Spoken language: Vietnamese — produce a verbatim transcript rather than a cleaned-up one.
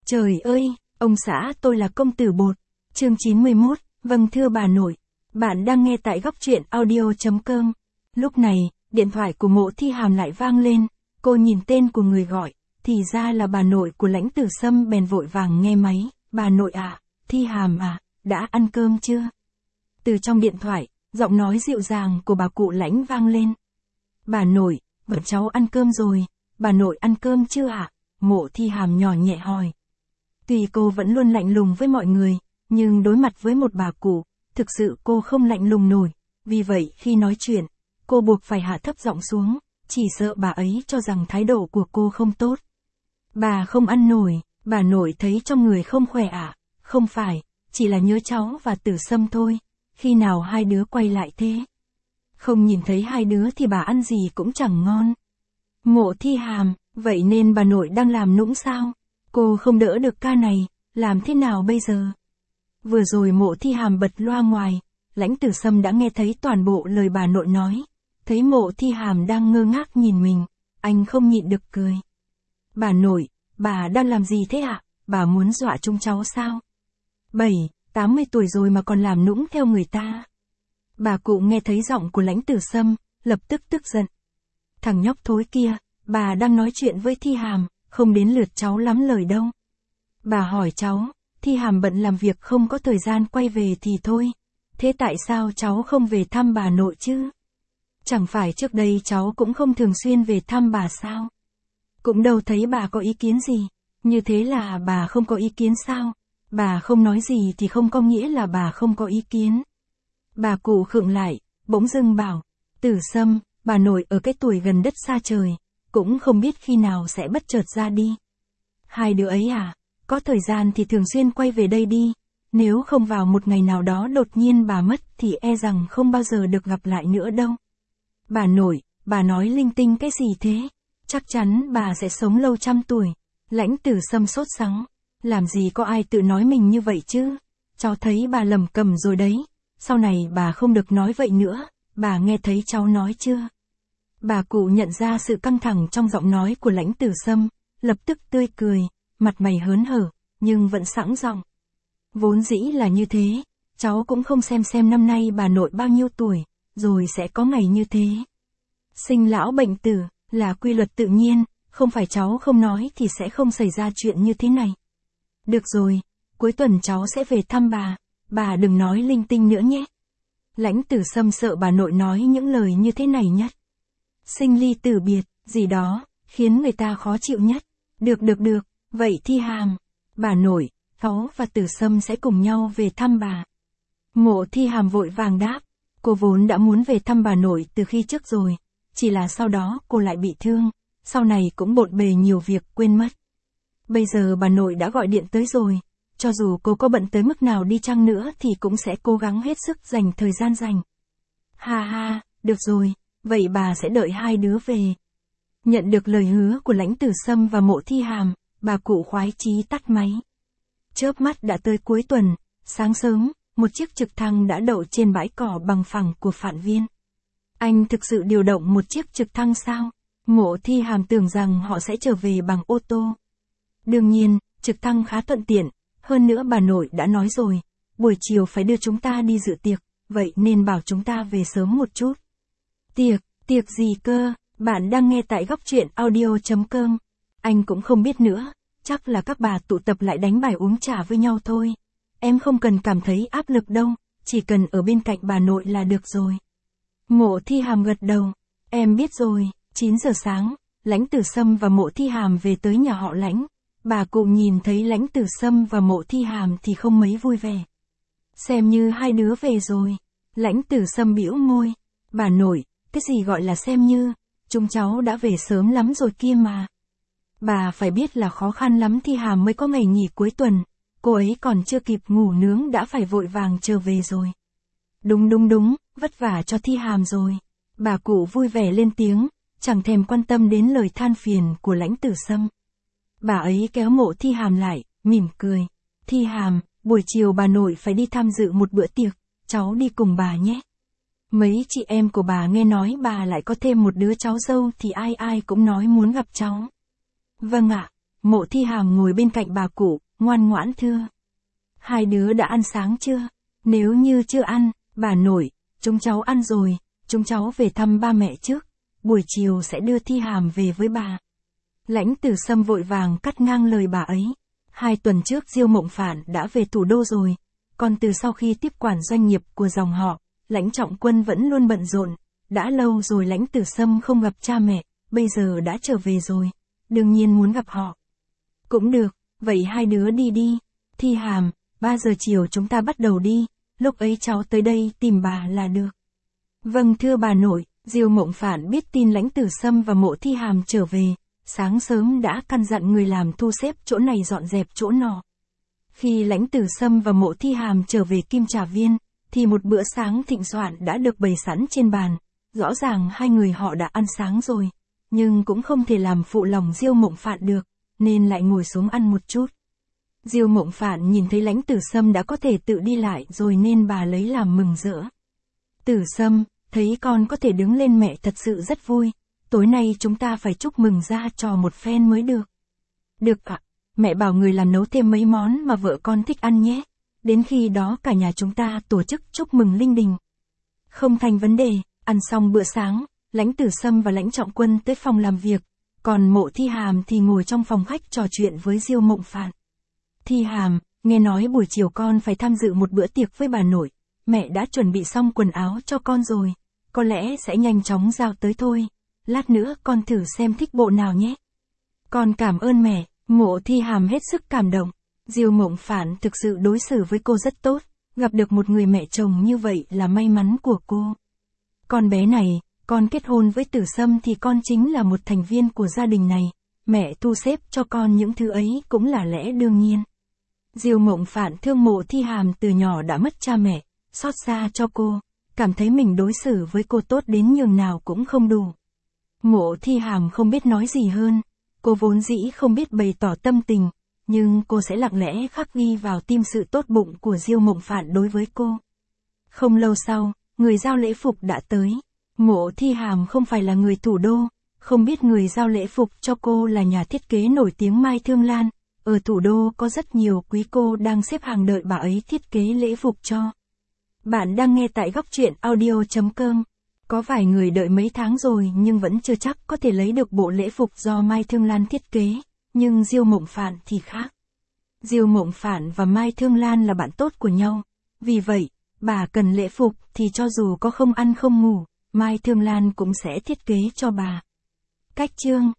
Trời ơi, ông xã tôi là công tử bột. Chương chín mươi mốt, vâng thưa bà nội. Bạn đang nghe tại góc truyện audio chấm com. Lúc này, điện thoại của Mộ Thi Hàm lại vang lên, cô nhìn tên của người gọi, thì ra là bà nội của Lãnh Tử Sâm bèn vội vàng nghe máy. Bà nội à, Thi Hàm à, đã ăn cơm chưa? Từ trong điện thoại, giọng nói dịu dàng của bà cụ Lãnh vang lên. Bà nội, bọn cháu ăn cơm rồi, bà nội ăn cơm chưa ạ? À? Mộ Thi Hàm nhỏ nhẹ hỏi. Tuy cô vẫn luôn lạnh lùng với mọi người, nhưng đối mặt với một bà cụ, thực sự cô không lạnh lùng nổi, vì vậy khi nói chuyện, cô buộc phải hạ thấp giọng xuống, chỉ sợ bà ấy cho rằng thái độ của cô không tốt. Bà không ăn nổi, bà nội thấy trong người không khỏe à? Không phải, chỉ là nhớ cháu và Tử Sâm thôi, khi nào hai đứa quay lại thế? Không nhìn thấy hai đứa thì bà ăn gì cũng chẳng ngon. Mộ Thi Hàm, vậy nên bà nội đang làm nũng sao? Cô không đỡ được ca này, làm thế nào bây giờ? Vừa rồi Mộ Thi Hàm bật loa ngoài, Lãnh Tử Sâm đã nghe thấy toàn bộ lời bà nội nói. Thấy Mộ Thi Hàm đang ngơ ngác nhìn mình, anh không nhịn được cười. Bà nội, bà đang làm gì thế ạ? À? Bà muốn dọa chúng cháu sao? Bảy, tám mươi tuổi rồi mà còn làm nũng theo người ta. Bà cụ nghe thấy giọng của Lãnh Tử Sâm, lập tức tức giận. Thằng nhóc thối kia, bà đang nói chuyện với Thi Hàm, không đến lượt cháu lắm lời đâu. Bà hỏi cháu, Thi Hàm bận làm việc không có thời gian quay về thì thôi. Thế tại sao cháu không về thăm bà nội chứ? Chẳng phải trước đây cháu cũng không thường xuyên về thăm bà sao? Cũng đâu thấy bà có ý kiến gì. Như thế là bà không có ý kiến sao? Bà không nói gì thì không có nghĩa là bà không có ý kiến. Bà cụ khựng lại, bỗng dưng bảo, Tử Sâm, bà nội ở cái tuổi gần đất xa trời, cũng không biết khi nào sẽ bất chợt ra đi. Hai đứa ấy à, có thời gian thì thường xuyên quay về đây đi, nếu không vào một ngày nào đó đột nhiên bà mất thì e rằng không bao giờ được gặp lại nữa đâu. Bà nội, bà nói linh tinh cái gì thế? Chắc chắn bà sẽ sống lâu trăm tuổi. Lãnh Tử Sâm sốt sắng, làm gì có ai tự nói mình như vậy chứ? Cháu thấy bà lầm cầm rồi đấy, sau này bà không được nói vậy nữa, bà nghe thấy cháu nói chưa? Bà cụ nhận ra sự căng thẳng trong giọng nói của Lãnh Tử Sâm, lập tức tươi cười, mặt mày hớn hở, nhưng vẫn sẵn giọng. Vốn dĩ là như thế, cháu cũng không xem xem năm nay bà nội bao nhiêu tuổi, rồi sẽ có ngày như thế. Sinh lão bệnh tử, là quy luật tự nhiên, không phải cháu không nói thì sẽ không xảy ra chuyện như thế này. Được rồi, cuối tuần cháu sẽ về thăm bà, bà đừng nói linh tinh nữa nhé. Lãnh Tử Sâm sợ bà nội nói những lời như thế này nhất. Sinh ly tử biệt, gì đó, khiến người ta khó chịu nhất. Được được được, vậy Thi Hàm, bà nội, cháu và Tử Sâm sẽ cùng nhau về thăm bà. Mộ Thi Hàm vội vàng đáp, cô vốn đã muốn về thăm bà nội từ khi trước rồi, chỉ là sau đó cô lại bị thương, sau này cũng bộn bề nhiều việc quên mất. Bây giờ bà nội đã gọi điện tới rồi, cho dù cô có bận tới mức nào đi chăng nữa thì cũng sẽ cố gắng hết sức dành thời gian dành. Ha ha, được rồi, vậy bà sẽ đợi hai đứa về. Nhận được lời hứa của Lãnh Tử Sâm và Mộ Thi Hàm, bà cụ khoái chí tắt máy. Chớp mắt đã tới cuối tuần, sáng sớm, một chiếc trực thăng đã đậu trên bãi cỏ bằng phẳng của Phạn Viên. Anh thực sự điều động một chiếc trực thăng sao? Mộ Thi Hàm tưởng rằng họ sẽ trở về bằng ô tô. Đương nhiên, trực thăng khá thuận tiện, hơn nữa bà nội đã nói rồi, buổi chiều phải đưa chúng ta đi dự tiệc, vậy nên bảo chúng ta về sớm một chút. Tiệc, tiệc gì cơ? Bạn đang nghe tại góc truyện audio chấm com. Anh cũng không biết nữa, chắc là các bà tụ tập lại đánh bài uống trà với nhau thôi. Em không cần cảm thấy áp lực đâu, chỉ cần ở bên cạnh bà nội là được rồi. Mộ Thi Hàm gật đầu, em biết rồi. chín giờ sáng, Lãnh Tử Sâm và Mộ Thi Hàm về tới nhà họ Lãnh. Bà cụ nhìn thấy Lãnh Tử Sâm và Mộ Thi Hàm thì không mấy vui vẻ. Xem như hai đứa về rồi. Lãnh Tử Sâm bĩu môi. Bà nội, cái gì gọi là xem như, chúng cháu đã về sớm lắm rồi kia mà. Bà phải biết là khó khăn lắm Thi Hàm mới có ngày nghỉ cuối tuần, cô ấy còn chưa kịp ngủ nướng đã phải vội vàng trở về rồi. Đúng đúng đúng, vất vả cho Thi Hàm rồi. Bà cụ vui vẻ lên tiếng, chẳng thèm quan tâm đến lời than phiền của Lãnh Tử Sâm. Bà ấy kéo Mộ Thi Hàm lại, mỉm cười. Thi Hàm, buổi chiều bà nội phải đi tham dự một bữa tiệc, cháu đi cùng bà nhé. Mấy chị em của bà nghe nói bà lại có thêm một đứa cháu dâu thì ai ai cũng nói muốn gặp cháu. Vâng ạ, Mộ Thi Hàm ngồi bên cạnh bà cụ, ngoan ngoãn thưa. Hai đứa đã ăn sáng chưa? Nếu như chưa ăn, bà nội, chúng cháu ăn rồi, chúng cháu về thăm ba mẹ trước, buổi chiều sẽ đưa Thi Hàm về với bà. Lãnh Tử Sâm vội vàng cắt ngang lời bà ấy. Hai tuần trước Diêu Mộng Phản đã về thủ đô rồi, còn từ sau khi tiếp quản doanh nghiệp của dòng họ, Lãnh Trọng Quân vẫn luôn bận rộn, đã lâu rồi Lãnh Tử Sâm không gặp cha mẹ, bây giờ đã trở về rồi, đương nhiên muốn gặp họ. Cũng được, vậy hai đứa đi đi. Thi Hàm, ba giờ chiều chúng ta bắt đầu đi, lúc ấy cháu tới đây tìm bà là được. Vâng thưa bà nội. Diêu Mộng Phản biết tin Lãnh Tử Sâm và Mộ Thi Hàm trở về, sáng sớm đã căn dặn người làm thu xếp chỗ này dọn dẹp chỗ nọ. Khi Lãnh Tử Sâm và Mộ Thi Hàm trở về Kim Trà Viên, thì một bữa sáng thịnh soạn đã được bày sẵn trên bàn, rõ ràng hai người họ đã ăn sáng rồi, nhưng cũng không thể làm phụ lòng Diêu Mộng Phản được, nên lại ngồi xuống ăn một chút. Diêu Mộng Phản nhìn thấy Lãnh Tử Sâm đã có thể tự đi lại rồi nên bà lấy làm mừng rỡ. Tử Sâm, thấy con có thể đứng lên mẹ thật sự rất vui, tối nay chúng ta phải chúc mừng ra trò một phen mới được. Được ạ, mẹ bảo người làm nấu thêm mấy món mà vợ con thích ăn nhé, đến khi đó cả nhà chúng ta tổ chức chúc mừng linh đình. Không thành vấn đề. Ăn xong bữa sáng, Lãnh Tử Sâm và Lãnh Trọng Quân tới phòng làm việc, còn Mộ Thi Hàm thì ngồi trong phòng khách trò chuyện với Diêu Mộng Phản. Thi Hàm, nghe nói buổi chiều con phải tham dự một bữa tiệc với bà nội, mẹ đã chuẩn bị xong quần áo cho con rồi, có lẽ sẽ nhanh chóng giao tới thôi, lát nữa con thử xem thích bộ nào nhé. Con cảm ơn mẹ. Mộ Thi Hàm hết sức cảm động, Diêu Mộng Phản thực sự đối xử với cô rất tốt, gặp được một người mẹ chồng như vậy là may mắn của cô. Con bé này, con kết hôn với Tử Sâm thì con chính là một thành viên của gia đình này, mẹ thu xếp cho con những thứ ấy cũng là lẽ đương nhiên. Diêu Mộng Phản thương Mộ Thi Hàm từ nhỏ đã mất cha mẹ, xót xa cho cô, cảm thấy mình đối xử với cô tốt đến nhường nào cũng không đủ. Mộ Thi Hàm không biết nói gì hơn, cô vốn dĩ không biết bày tỏ tâm tình, nhưng cô sẽ lặng lẽ khắc ghi vào tim sự tốt bụng của Diêu Mộng Phản đối với cô. Không lâu sau, người giao lễ phục đã tới. Mộ Thi Hàm không phải là người thủ đô, không biết người giao lễ phục cho cô là nhà thiết kế nổi tiếng Mai Thương Lan. Ở thủ đô có rất nhiều quý cô đang xếp hàng đợi bà ấy thiết kế lễ phục cho. Bạn đang nghe tại góc truyện audio chấm com. Có vài người đợi mấy tháng rồi nhưng vẫn chưa chắc có thể lấy được bộ lễ phục do Mai Thương Lan thiết kế, nhưng Diêu Mộng Phản thì khác. Diêu Mộng Phản và Mai Thương Lan là bạn tốt của nhau, vì vậy, bà cần lễ phục thì cho dù có không ăn không ngủ, Mai Thương Lan cũng sẽ thiết kế cho bà. Cách chương